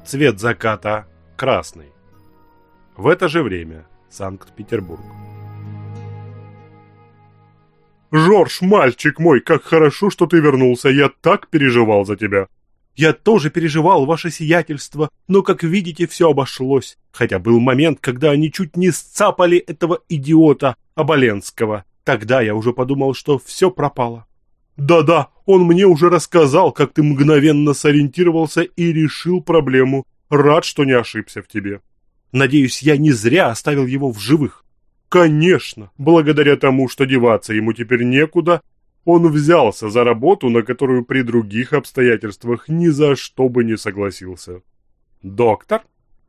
Цвет заката красный. В это же время Санкт-Петербург. «Жорж, мальчик мой, как хорошо, что ты вернулся, я так переживал за тебя!» «Я тоже переживал, ваше сиятельство, но, как видите, все обошлось. Хотя был момент, когда они чуть не сцапали этого идиота Оболенского. Тогда я уже подумал, что все пропало». «Да-да, он мне уже рассказал, как ты мгновенно сориентировался и решил проблему. Рад, что не ошибся в тебе». «Надеюсь, я не зря оставил его в живых». «Конечно, благодаря тому, что деваться ему теперь некуда, он взялся за работу, на которую при других обстоятельствах ни за что бы не согласился». «Доктор?»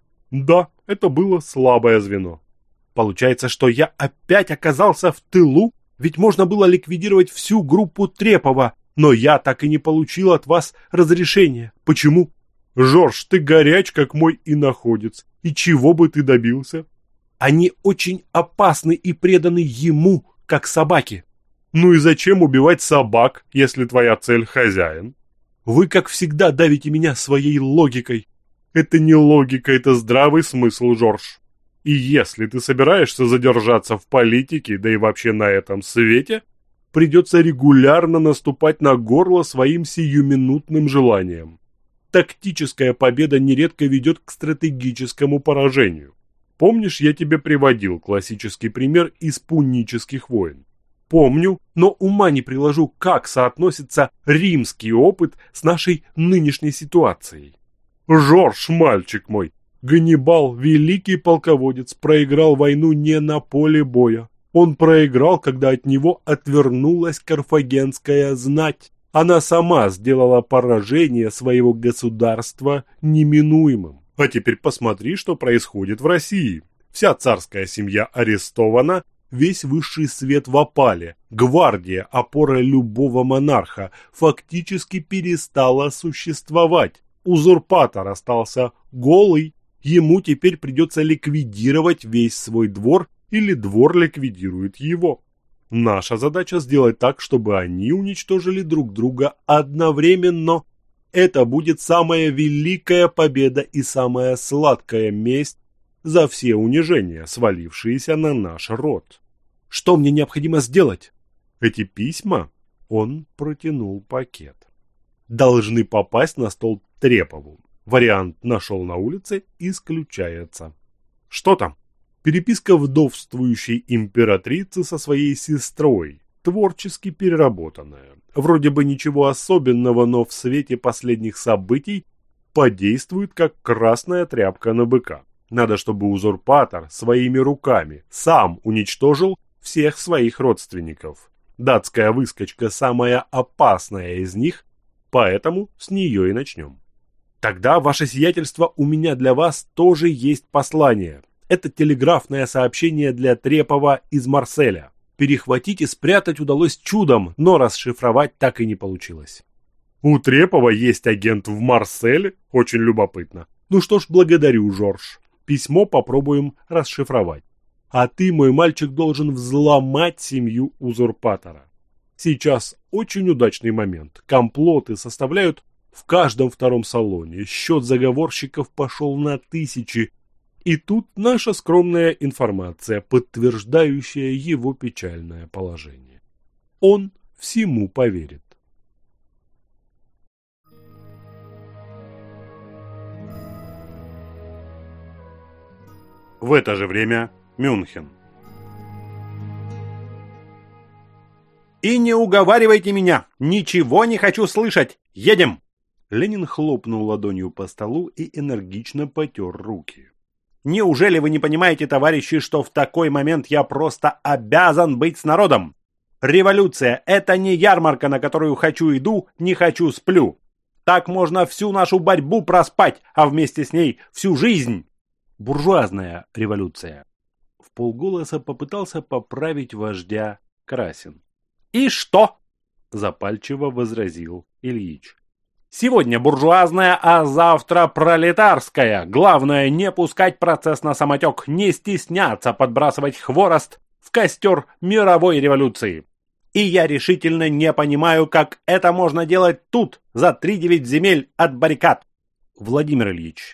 «Да, это было слабое звено». «Получается, что я опять оказался в тылу? Ведь можно было ликвидировать всю группу Трепова, но я так и не получил от вас разрешения. Почему?» «Жорж, ты горяч, как мой иноходец. И чего бы ты добился?» «Они очень опасны и преданы ему, как собаки». «Ну и зачем убивать собак, если твоя цель хозяин?» «Вы, как всегда, давите меня своей логикой». «Это не логика, это здравый смысл, Жорж. И если ты собираешься задержаться в политике, да и вообще на этом свете, придется регулярно наступать на горло своим сиюминутным желаниям. Тактическая победа нередко ведет к стратегическому поражению. Помнишь, я тебе приводил классический пример из пунических войн?» «Помню, но ума не приложу, как соотносится римский опыт с нашей нынешней ситуацией». «Жорж, мальчик мой, Ганнибал, великий полководец, проиграл войну не на поле боя. Он проиграл, когда от него отвернулась карфагенская знать. Она сама сделала поражение своего государства неминуемым. А теперь посмотри, что происходит в России. Вся царская семья арестована, весь высший свет в опале. Гвардия, опора любого монарха, фактически перестала существовать. Узурпатор остался голый. Ему теперь придется ликвидировать весь свой двор, или двор ликвидирует его. Наша задача сделать так, чтобы они уничтожили друг друга одновременно. Это будет самая великая победа и самая сладкая месть за все унижения, свалившиеся на наш род. Что мне необходимо сделать? Эти письма, он протянул пакет, должны попасть на стол Трепову. Вариант «нашел на улице» исключается. Что там? Переписка вдовствующей императрицы со своей сестрой, творчески переработанная. Вроде бы ничего особенного, но в свете последних событий подействует как красная тряпка на быка. Надо, чтобы узурпатор своими руками сам уничтожил всех своих родственников. Датская выскочка самая опасная из них, поэтому с нее и начнем. Тогда, ваше сиятельство, у меня для вас тоже есть послание. Это телеграфное сообщение для Трепова из Марселя. Перехватить и спрятать удалось чудом, но расшифровать так и не получилось. У Трепова есть агент в Марселе? Очень любопытно. Ну что ж, благодарю, Жорж. Письмо попробуем расшифровать. А ты, мой мальчик, должен взломать семью узурпатора. Сейчас очень удачный момент. Комплоты составляют в каждом втором салоне. Счет заговорщиков пошел на тысячи. И тут наша скромная информация, подтверждающая его печальное положение. Он всему поверит. В это же время Мюнхен. «И не уговаривайте меня! Ничего не хочу слышать! Едем!» Ленин хлопнул ладонью по столу и энергично потер руки. «Неужели вы не понимаете, товарищи, что в такой момент я просто обязан быть с народом? Революция – это не ярмарка, на которую хочу иду, не хочу сплю. Так можно всю нашу борьбу проспать, а вместе с ней всю жизнь!» Буржуазная революция. Вполголоса попытался поправить вождя Красин. «И что?» – запальчиво возразил Ильич. «Сегодня буржуазная, а завтра пролетарская. Главное не пускать процесс на самотек, не стесняться подбрасывать хворост в костер мировой революции. И я решительно не понимаю, как это можно делать тут, за 3-9 земель от баррикад». Владимир Ильич,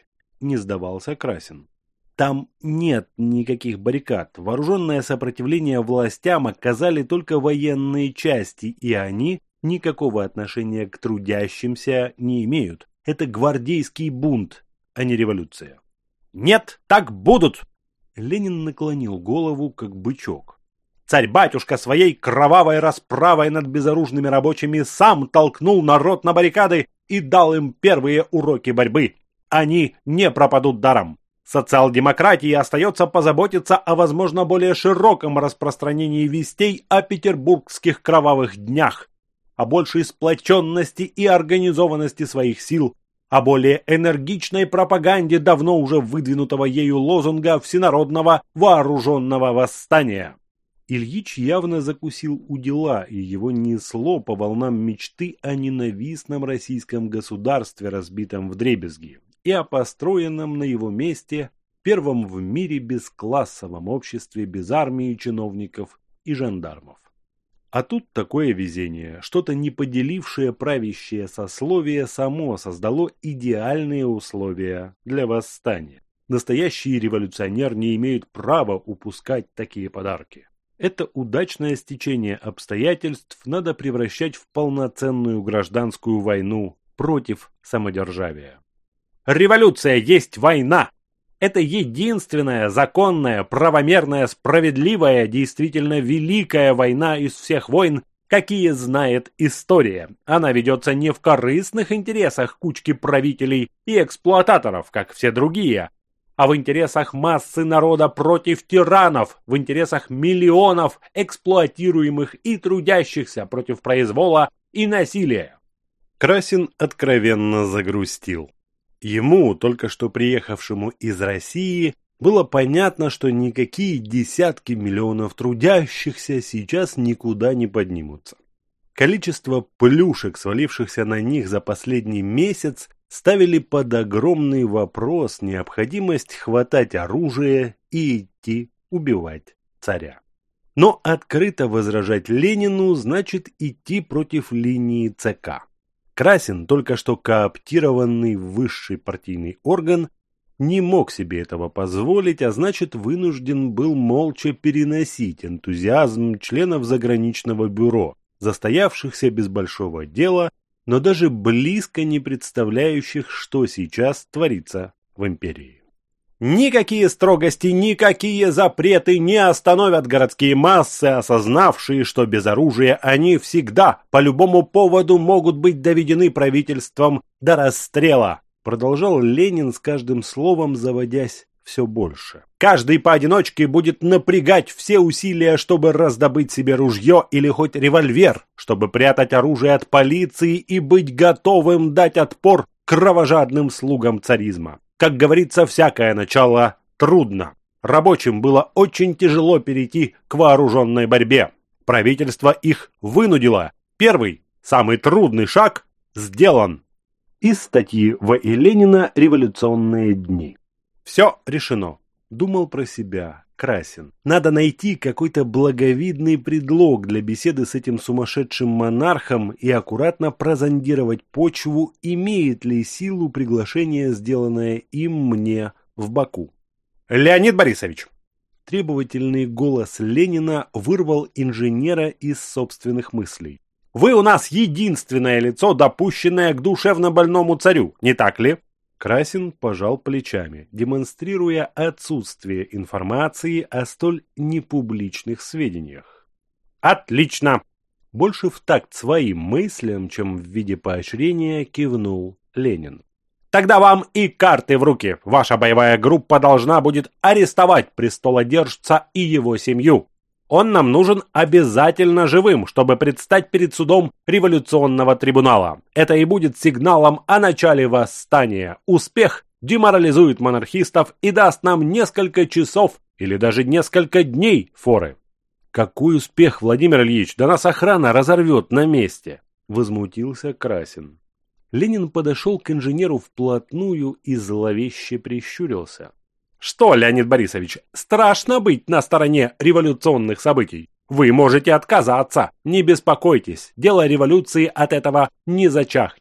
не сдавался Красин. Там нет никаких баррикад. Вооруженное сопротивление властям оказали только военные части, и они никакого отношения к трудящимся не имеют. Это гвардейский бунт, а не революция. Нет, так будут! Ленин наклонил голову, как бычок. Царь-батюшка своей кровавой расправой над безоружными рабочими сам толкнул народ на баррикады и дал им первые уроки борьбы. Они не пропадут даром. Социал-демократии остается позаботиться о, возможно, более широком распространении вестей о петербургских кровавых днях, о большей сплоченности и организованности своих сил, о более энергичной пропаганде давно уже выдвинутого ею лозунга всенародного вооруженного восстания. Ильич явно закусил у дела, и его несло по волнам мечты о ненавистном российском государстве, разбитом вдребезги, и о построенном на его месте первом в мире бесклассовом обществе без армии чиновников и жандармов. А тут такое везение, что-то не поделившее правящее сословие само создало идеальные условия для восстания. Настоящий революционер не имеет права упускать такие подарки. Это удачное стечение обстоятельств надо превращать в полноценную гражданскую войну против самодержавия. Революция есть война! Это единственная законная, правомерная, справедливая, действительно великая война из всех войн, какие знает история. Она ведется не в корыстных интересах кучки правителей и эксплуататоров, как все другие, а в интересах массы народа против тиранов, в интересах миллионов эксплуатируемых и трудящихся против произвола и насилия. Красин откровенно загрустил. Ему, только что приехавшему из России, было понятно, что никакие десятки миллионов трудящихся сейчас никуда не поднимутся. Количество плюшек, свалившихся на них за последний месяц, ставили под огромный вопрос необходимость хватать оружие и идти убивать царя. Но открыто возражать Ленину значит идти против линии ЦК. Красин, только что кооптированный в высший партийный орган, не мог себе этого позволить, а значит вынужден был молча переносить энтузиазм членов заграничного бюро, застоявшихся без большого дела, но даже близко не представляющих, что сейчас творится в империи. Никакие строгости, никакие запреты не остановят городские массы, осознавшие, что без оружия они всегда, по любому поводу, могут быть доведены правительством до расстрела, продолжал Ленин с каждым словом, заводясь все больше. Каждый поодиночке будет напрягать все усилия, чтобы раздобыть себе ружье или хоть револьвер, чтобы прятать оружие от полиции и быть готовым дать отпор кровожадным слугам царизма. Как говорится, всякое начало трудно. Рабочим было очень тяжело перейти к вооруженной борьбе. Правительство их вынудило. Первый, самый трудный шаг сделан. Из статьи В.И. Ленина «Революционные дни». Все решено. Думал про себя Красин. Надо найти какой-то благовидный предлог для беседы с этим сумасшедшим монархом и аккуратно прозондировать почву, имеет ли силу приглашение, сделанное им мне в Баку. «Леонид Борисович!» Требовательный голос Ленина вырвал инженера из собственных мыслей. «Вы у нас единственное лицо, допущенное к душевно больному царю, не так ли?» Красин пожал плечами, демонстрируя отсутствие информации о столь непубличных сведениях. «Отлично!» Больше в такт своим мыслям, чем в виде поощрения, кивнул Ленин. «Тогда вам и карты в руки. Ваша боевая группа должна будет арестовать престолодержца и его семью. Он нам нужен обязательно живым, чтобы предстать перед судом революционного трибунала. Это и будет сигналом о начале восстания. Успех деморализует монархистов и даст нам несколько часов или даже несколько дней форы». «Какой успех, Владимир Ильич? Да нас охрана разорвет на месте!» – возмутился Красин. Ленин подошел к инженеру вплотную и зловеще прищурился. «Что, Леонид Борисович, страшно быть на стороне революционных событий? Вы можете отказаться, не беспокойтесь, дело революции от этого не зачахнет.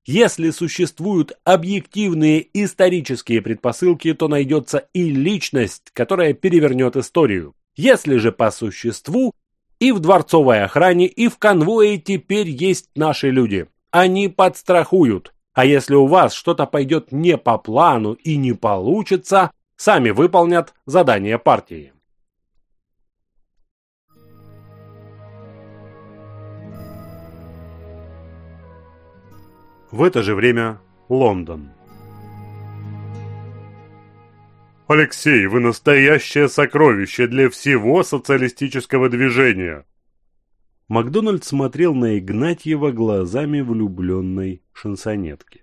Если существуют объективные исторические предпосылки, то найдется и личность, которая перевернет историю. Если же по существу, и в дворцовой охране, и в конвое теперь есть наши люди. Они подстрахуют. А если у вас что-то пойдет не по плану и не получится, сами выполнят задание партии. В это же время Лондон. «Алексей, вы настоящее сокровище для всего социалистического движения!» Макдональд смотрел на Игнатьева глазами влюбленной шансонетки.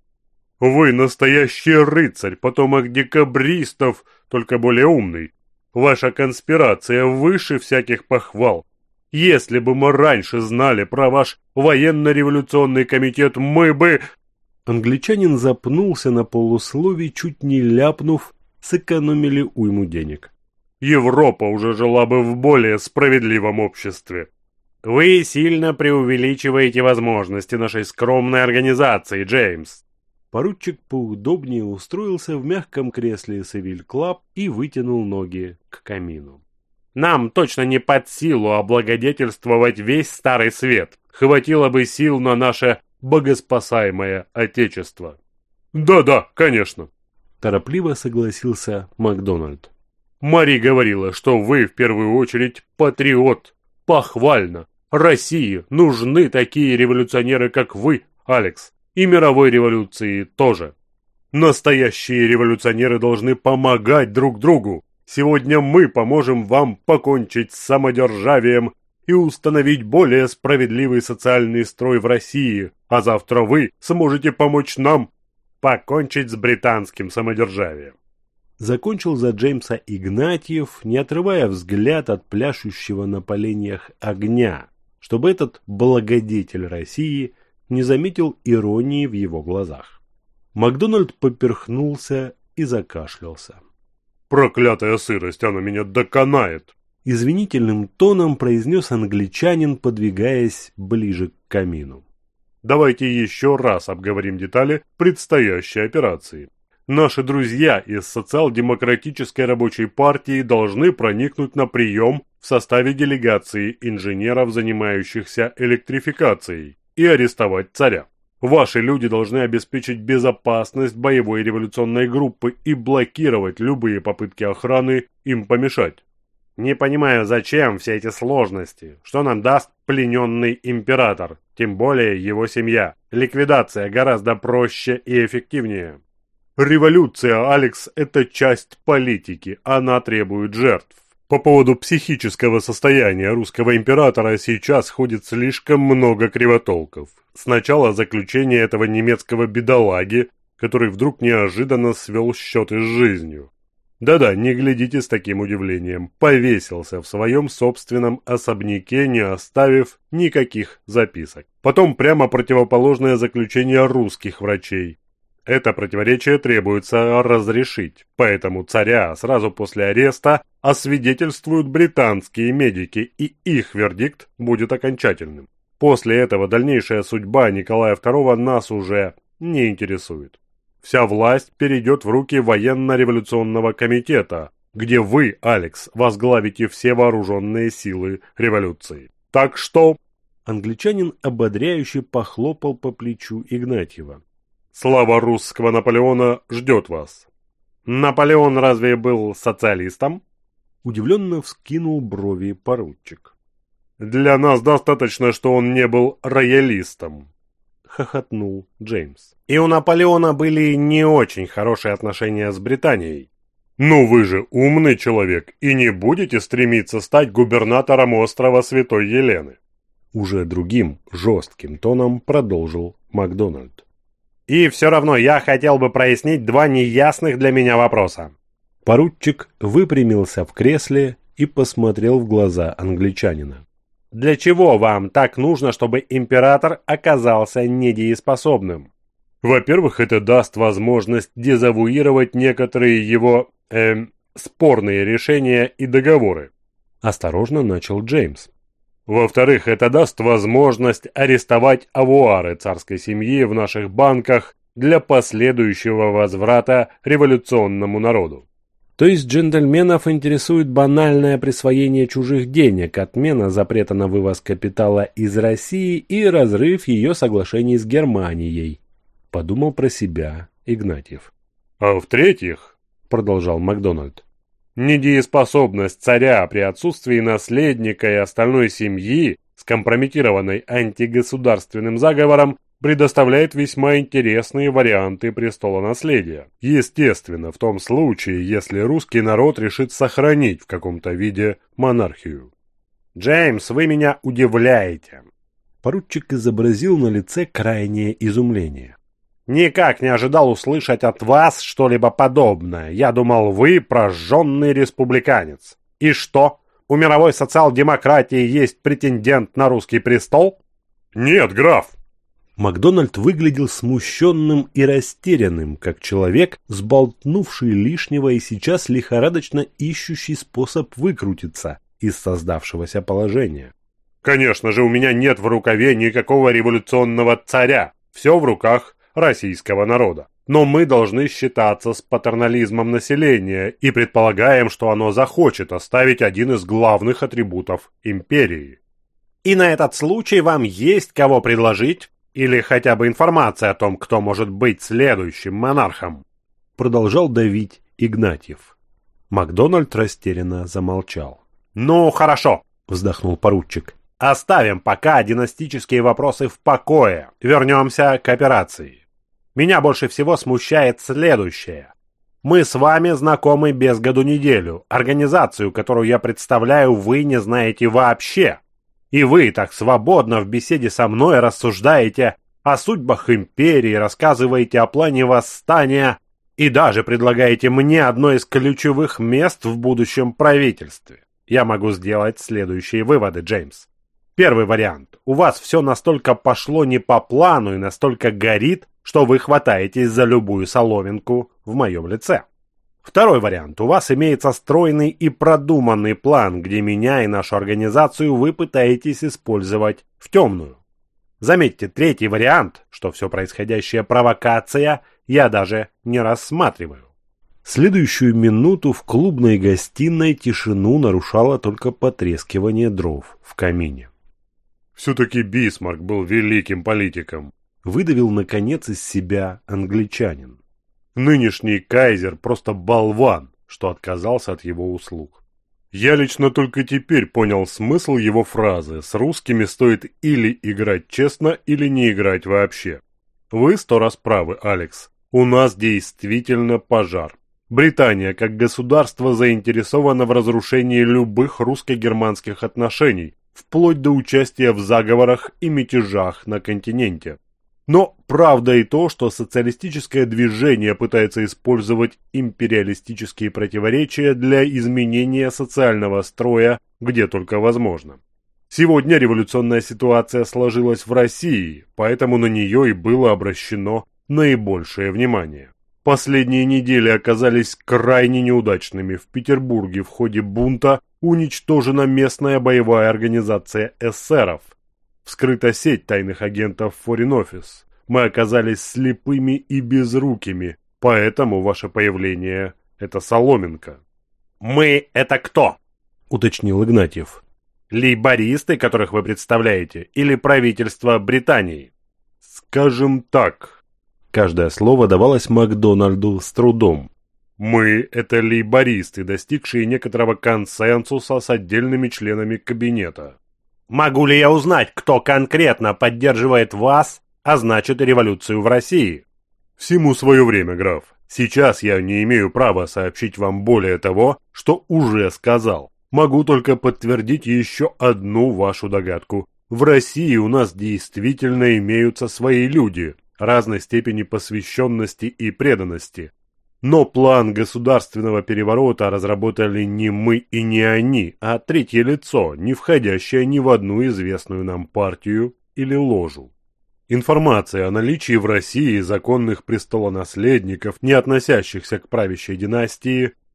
«Вы настоящий рыцарь, потомок декабристов, только более умный. Ваша конспирация выше всяких похвал. Если бы мы раньше знали про ваш военно-революционный комитет, мы бы...» Англичанин запнулся на полусловии, чуть не ляпнув: сэкономили уйму денег. «Европа уже жила бы в более справедливом обществе». Вы сильно преувеличиваете возможности нашей скромной организации, Джеймс. Поручик поудобнее устроился в мягком кресле Севиль Клаб и вытянул ноги к камину. Нам точно не под силу облагодетельствовать весь Старый Свет. Хватило бы сил на наше богоспасаемое Отечество. Да-да, конечно, торопливо согласился Макдональд. Мари говорила, что вы в первую очередь патриот. Похвально. России нужны такие революционеры, как вы, Алекс. И мировой революции тоже. Настоящие революционеры должны помогать друг другу. Сегодня мы поможем вам покончить с самодержавием и установить более справедливый социальный строй в России, а завтра вы сможете помочь нам покончить с британским самодержавием. Закончил за Джеймса Игнатьев, не отрывая взгляд от пляшущего на поленьях огня, чтобы этот благодетель России не заметил иронии в его глазах. Макдональд поперхнулся и закашлялся. «Проклятая сырость, она меня доконает!» Извинительным тоном произнес англичанин, подвигаясь ближе к камину. «Давайте еще раз обговорим детали предстоящей операции. Наши друзья из социал-демократической рабочей партии должны проникнуть на прием в составе делегации инженеров, занимающихся электрификацией, и арестовать царя. Ваши люди должны обеспечить безопасность боевой революционной группы и блокировать любые попытки охраны им помешать. Не понимаю, зачем все эти сложности. Что нам даст плененный император, тем более его семья. Ликвидация гораздо проще и эффективнее. Революция, Алекс, это часть политики, она требует жертв. По поводу психического состояния русского императора сейчас ходит слишком много кривотолков. Сначала заключение этого немецкого бедолаги, который вдруг неожиданно свел счеты с жизнью. Да-да, не глядите с таким удивлением. Повесился в своем собственном особняке, не оставив никаких записок. Потом прямо противоположное заключение русских врачей. Это противоречие требуется разрешить, поэтому царя сразу после ареста освидетельствуют британские медики, и их вердикт будет окончательным. После этого дальнейшая судьба Николая II нас уже не интересует. Вся власть перейдет в руки военно-революционного комитета, где вы, Алекс, возглавите все вооруженные силы революции. Так что...» Англичанин ободряюще похлопал по плечу Игнатьева. «Слава русского Наполеона ждет вас». «Наполеон разве был социалистом?» Удивленно вскинул брови поручик. «Для нас достаточно, что он не был роялистом», — хохотнул Джеймс. «И у Наполеона были не очень хорошие отношения с Британией». «Ну вы же умный человек и не будете стремиться стать губернатором острова Святой Елены». Уже другим, жестким тоном продолжил Макдональд. «И все равно я хотел бы прояснить два неясных для меня вопроса». Поручик выпрямился в кресле и посмотрел в глаза англичанина. «Для чего вам так нужно, чтобы император оказался недееспособным?» «Во-первых, это даст возможность дезавуировать некоторые его, спорные решения и договоры». Осторожно начал Джеймс. Во-вторых, это даст возможность арестовать авуары царской семьи в наших банках для последующего возврата революционному народу. То есть джентльменов интересует банальное присвоение чужих денег, отмена запрета на вывоз капитала из России и разрыв ее соглашений с Германией, подумал про себя Игнатьев. А в-третьих, продолжал Макдональд, недееспособность царя при отсутствии наследника и остальной семьи, скомпрометированной антигосударственным заговором, предоставляет весьма интересные варианты престолонаследия. Естественно, в том случае, если русский народ решит сохранить в каком-то виде монархию. Джеймс, вы меня удивляете. Поручик изобразил на лице крайнее изумление. Никак не ожидал услышать от вас что-либо подобное. Я думал, вы прожженный республиканец. И что, у мировой социал-демократии есть претендент на русский престол? Нет, граф. Макдональд выглядел смущенным и растерянным, как человек, сболтнувший лишнего и сейчас лихорадочно ищущий способ выкрутиться из создавшегося положения. Конечно же, у меня нет в рукаве никакого революционного царя. Все в руках российского народа. Но мы должны считаться с патернализмом населения и предполагаем, что оно захочет оставить один из главных атрибутов империи. И на этот случай вам есть кого предложить? Или хотя бы информация о том, кто может быть следующим монархом? Продолжал давить Игнатьев. Макдональд растерянно замолчал. Ну, хорошо, вздохнул поручик. Оставим пока династические вопросы в покое. Вернемся к операции. Меня больше всего смущает следующее. Мы с вами знакомы без году неделю. Организацию, которую я представляю, вы не знаете вообще. И вы так свободно в беседе со мной рассуждаете о судьбах империи, рассказываете о плане восстания и даже предлагаете мне одно из ключевых мест в будущем правительстве. Я могу сделать следующие выводы, Джеймс. Первый вариант. У вас все настолько пошло не по плану и настолько горит, что вы хватаетесь за любую соломинку в моем лице. Второй вариант. У вас имеется стройный и продуманный план, где меня и нашу организацию вы пытаетесь использовать в темную. Заметьте, третий вариант, что все происходящее провокация, я даже не рассматриваю. Следующую минуту в клубной гостиной тишину нарушало только потрескивание дров в камине. «Все-таки Бисмарк был великим политиком», — выдавил наконец из себя англичанин. «Нынешний кайзер просто болван, что отказался от его услуг. Я лично только теперь понял смысл его фразы: с русскими стоит или играть честно, или не играть вообще. Вы 100 раз правы, Алекс. У нас действительно пожар. Британия как государство заинтересована в разрушении любых русско-германских отношений, вплоть до участия в заговорах и мятежах на континенте. Но правда и то, что социалистическое движение пытается использовать империалистические противоречия для изменения социального строя где только возможно. Сегодня революционная ситуация сложилась в России, поэтому на нее и было обращено наибольшее внимание. Последние недели оказались крайне неудачными. В Петербурге в ходе бунта уничтожена местная боевая организация эсеров. Вскрыта сеть тайных агентов Foreign Office. Мы оказались слепыми и безрукими, поэтому ваше появление – это соломинка. «Мы – это кто?» – уточнил Игнатьев. «Лейбористы, которых вы представляете, или правительство Британии?» «Скажем так». Каждое слово давалось Макдональду с трудом. «Мы – это лейбористы, достигшие некоторого консенсуса с отдельными членами кабинета». «Могу ли я узнать, кто конкретно поддерживает вас, а значит революцию в России?» «Всему свое время, граф. Сейчас я не имею права сообщить вам более того, что уже сказал. Могу только подтвердить еще одну вашу догадку. В России у нас действительно имеются свои люди разной степени посвященности и преданности. Но план государственного переворота разработали не мы и не они, а третье лицо, не входящее ни в одну известную нам партию или ложу. Информация о наличии в России законных престолонаследников, не относящихся к правящей династии,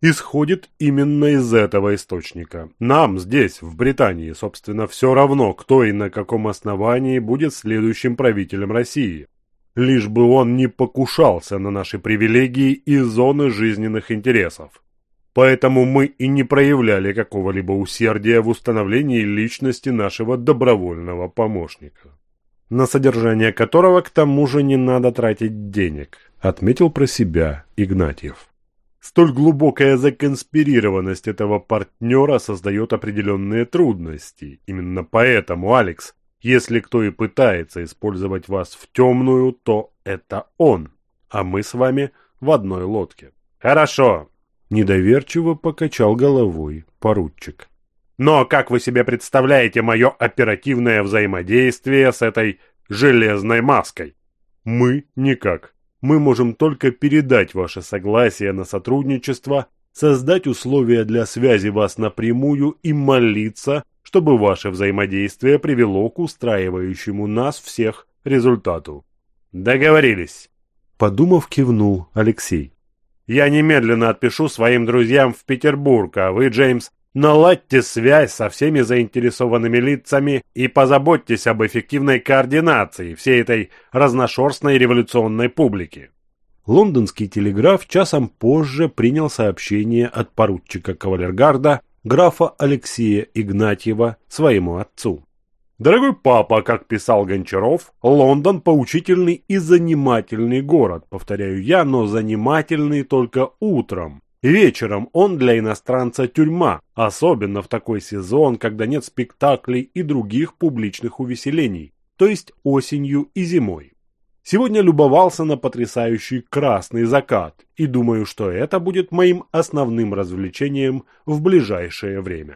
исходит именно из этого источника. Нам здесь, в Британии, собственно, все равно, кто и на каком основании будет следующим правителем России. Лишь бы он не покушался на наши привилегии и зоны жизненных интересов. Поэтому мы и не проявляли какого-либо усердия в установлении личности нашего добровольного помощника, на содержание которого к тому же не надо тратить денег, отметил про себя Игнатьев. Столь глубокая законспирированность этого партнера создает определенные трудности. Именно поэтому, Алекс, если кто и пытается использовать вас в темную, то это он, а мы с вами в одной лодке. Хорошо. Недоверчиво покачал головой поручик. Но как вы себе представляете мое оперативное взаимодействие с этой железной маской? Мы никак. Мы можем только передать ваше согласие на сотрудничество, создать условия для связи вас напрямую и молиться, чтобы ваше взаимодействие привело к устраивающему нас всех результату. Договорились. Подумав, кивнул Алексей. Я немедленно отпишу своим друзьям в Петербург, а вы, Джеймс, наладьте связь со всеми заинтересованными лицами и позаботьтесь об эффективной координации всей этой разношерстной революционной публики. Лондонский телеграф часом позже принял сообщение от поручика кавалергарда графа Алексея Игнатьева своему отцу. Дорогой папа, как писал Гончаров, Лондон поучительный и занимательный город, повторяю я, но занимательный только утром. Вечером он для иностранца тюрьма, особенно в такой сезон, когда нет спектаклей и других публичных увеселений, то есть осенью и зимой. Сегодня любовался на потрясающий красный закат и думаю, что это будет моим основным развлечением в ближайшее время.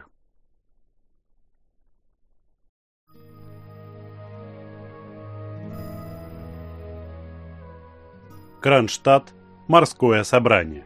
Кронштадт. Морское собрание.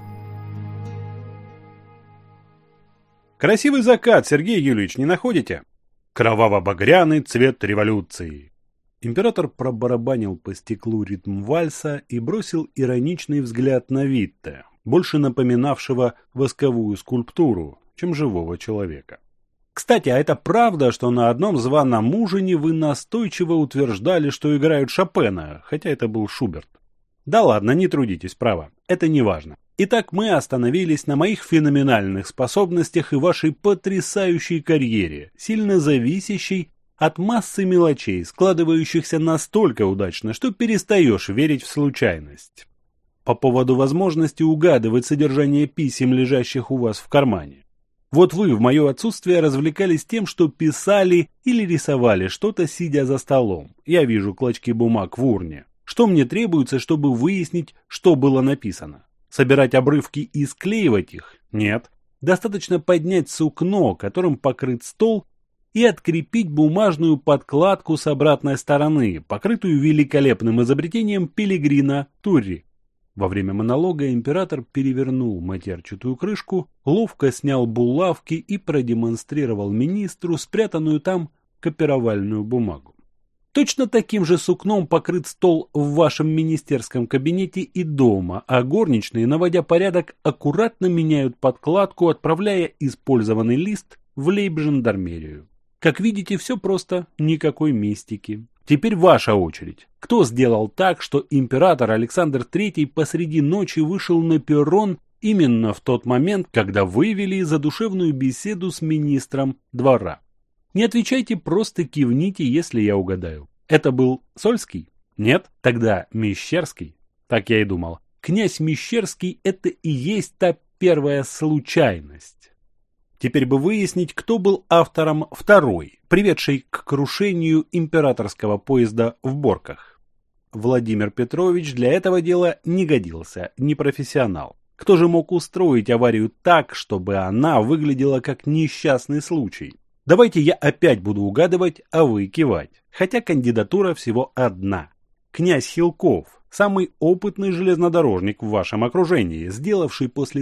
Красивый закат, Сергей Юрьевич, не находите? Кроваво-багряный цвет революции. Император пробарабанил по стеклу ритм вальса и бросил ироничный взгляд на Витте, больше напоминавшего восковую скульптуру, чем живого человека. Кстати, а это правда, что на одном званом ужине вы настойчиво утверждали, что играют Шопена, хотя это был Шуберт? Да ладно, не трудитесь, право, это не важно. Итак, мы остановились на моих феноменальных способностях и вашей потрясающей карьере, сильно зависящей от массы мелочей, складывающихся настолько удачно, что перестаешь верить в случайность. По поводу возможности угадывать содержание писем, лежащих у вас в кармане. Вот вы в мое отсутствие развлекались тем, что писали или рисовали что-то, сидя за столом. Я вижу клочки бумаг в урне. Что мне требуется, чтобы выяснить, что было написано? Собирать обрывки и склеивать их? Нет. Достаточно поднять сукно, которым покрыт стол, и открепить бумажную подкладку с обратной стороны, покрытую великолепным изобретением Пилигрина Турри. Во время монолога император перевернул матерчатую крышку, ловко снял булавки и продемонстрировал министру спрятанную там копировальную бумагу. Точно таким же сукном покрыт стол в вашем министерском кабинете и дома, а горничные, наводя порядок, аккуратно меняют подкладку, отправляя использованный лист в лейб-жандармерию. Как видите, все просто, никакой мистики. Теперь ваша очередь. Кто сделал так, что император Александр III посреди ночи вышел на перрон именно в тот момент, когда вы вели задушевную беседу с министром двора? Не отвечайте, просто кивните, если я угадаю. Это был Сольский? Нет? Тогда Мещерский? Так я и думал. Князь Мещерский – это и есть та первая случайность. Теперь бы выяснить, кто был автором второй, приведшей к крушению императорского поезда в Борках. Владимир Петрович для этого дела не годился, не профессионал. Кто же мог устроить аварию так, чтобы она выглядела как несчастный случай? Давайте я опять буду угадывать, а вы кивать. Хотя кандидатура всего одна. Князь Хилков, самый опытный железнодорожник в вашем окружении, сделавший после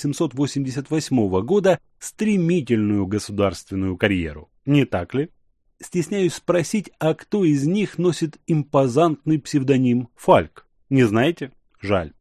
1888 года стремительную государственную карьеру. Не так ли? Стесняюсь спросить, а кто из них носит импозантный псевдоним Фальк? Не знаете? Жаль.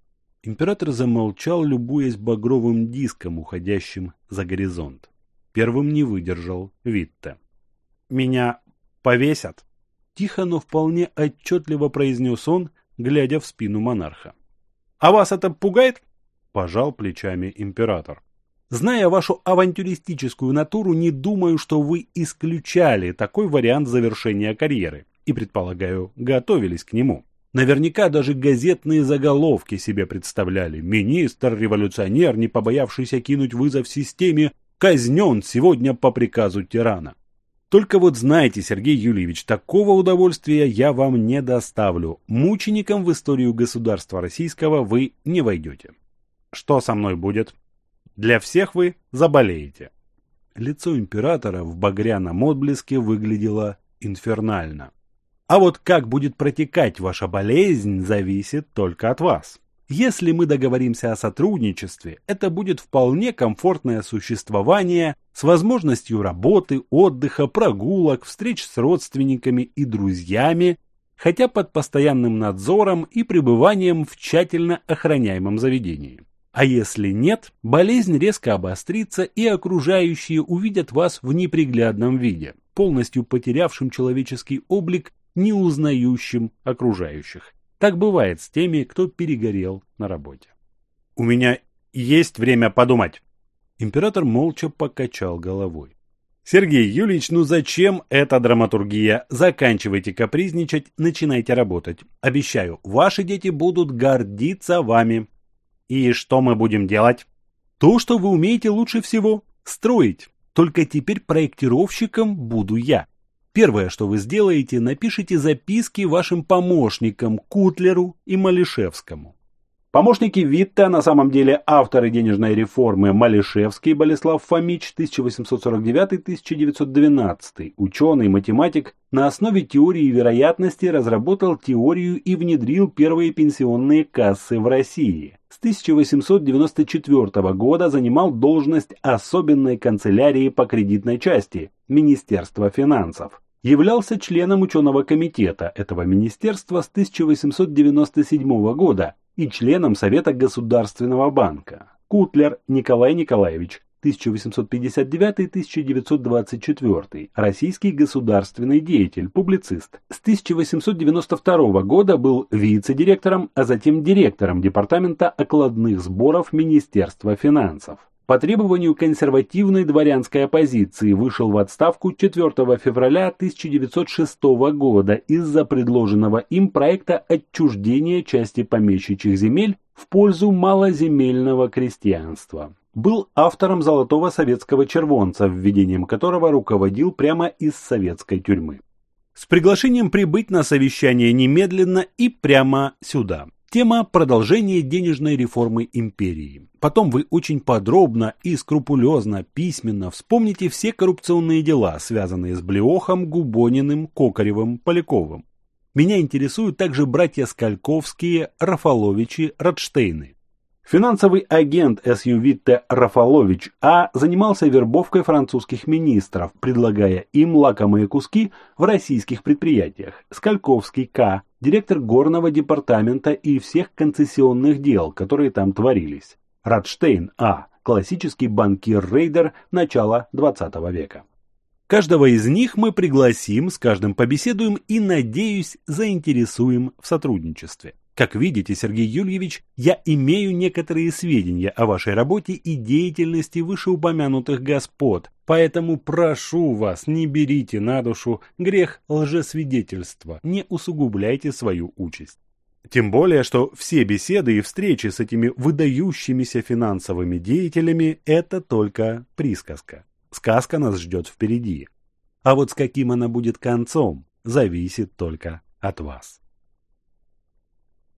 Император замолчал, любуясь багровым диском, уходящим за горизонт. Первым не выдержал Витте. «Меня повесят?» Тихо, но вполне отчетливо произнес он, глядя в спину монарха. «А вас это пугает?» – пожал плечами император. «Зная вашу авантюристическую натуру, не думаю, что вы исключали такой вариант завершения карьеры и, предполагаю, готовились к нему. Наверняка даже газетные заголовки себе представляли. Министр-революционер, не побоявшийся кинуть вызов системе, казнен сегодня по приказу тирана. Только вот знаете, Сергей Юльевич, такого удовольствия я вам не доставлю. Мучеником в историю государства российского вы не войдете. Что со мной будет? Для всех вы заболеете». Лицо императора в багряном отблеске выглядело инфернально. «А вот как будет протекать ваша болезнь, зависит только от вас. Если мы договоримся о сотрудничестве, это будет вполне комфортное существование с возможностью работы, отдыха, прогулок, встреч с родственниками и друзьями, хотя под постоянным надзором и пребыванием в тщательно охраняемом заведении. А если нет, болезнь резко обострится, и окружающие увидят вас в неприглядном виде, полностью потерявшим человеческий облик, не узнающим окружающих. Так бывает с теми, кто перегорел на работе. «У меня есть время подумать». Император молча покачал головой. «Сергей Юльевич, ну зачем эта драматургия? Заканчивайте капризничать, начинайте работать. Обещаю, ваши дети будут гордиться вами». «И что мы будем делать?» «То, что вы умеете лучше всего – строить. Только теперь проектировщиком буду я. Первое, что вы сделаете, напишите записки вашим помощникам Кутлеру и Малишевскому». Помощники Витте, на самом деле авторы денежной реформы Малишевский Болеслав Фомич 1849-1912, ученый, математик, на основе теории вероятности разработал теорию и внедрил первые пенсионные кассы в России. С 1894 года занимал должность особенной канцелярии по кредитной части Министерства финансов. Являлся членом ученого комитета этого министерства с 1897 года и членом Совета Государственного банка. Кутлер Николай Николаевич, 1859-1924, российский государственный деятель, публицист. С 1892 года был вице-директором, а затем директором Департамента окладных сборов Министерства финансов. По требованию консервативной дворянской оппозиции вышел в отставку 4 февраля 1906 года из-за предложенного им проекта отчуждения части помещичьих земель в пользу малоземельного крестьянства. Был автором «Золотого советского червонца», введением которого руководил прямо из советской тюрьмы. С приглашением прибыть на совещание немедленно и прямо сюда. Тема – продолжение денежной реформы империи. Потом вы очень подробно и скрупулезно, письменно вспомните все коррупционные дела, связанные с Блеохом, Губониным, Кокаревым, Поляковым. Меня интересуют также братья Скальковские, Рафаловичи, Ротштейны. Финансовый агент С.Ю. Витте Рафалович А. занимался вербовкой французских министров, предлагая им лакомые куски в российских предприятиях. Скальковский К. директор горного департамента и всех концессионных дел, которые там творились. Ротштейн А. классический банкир-рейдер начала 20 века. Каждого из них мы пригласим, с каждым побеседуем и, надеюсь, заинтересуем в сотрудничестве. Как видите, Сергей Юльевич, я имею некоторые сведения о вашей работе и деятельности вышеупомянутых господ, поэтому прошу вас, не берите на душу грех лжесвидетельства, не усугубляйте свою участь. Тем более, что все беседы и встречи с этими выдающимися финансовыми деятелями – это только присказка. Сказка нас ждет впереди. А вот с каким она будет концом, зависит только от вас.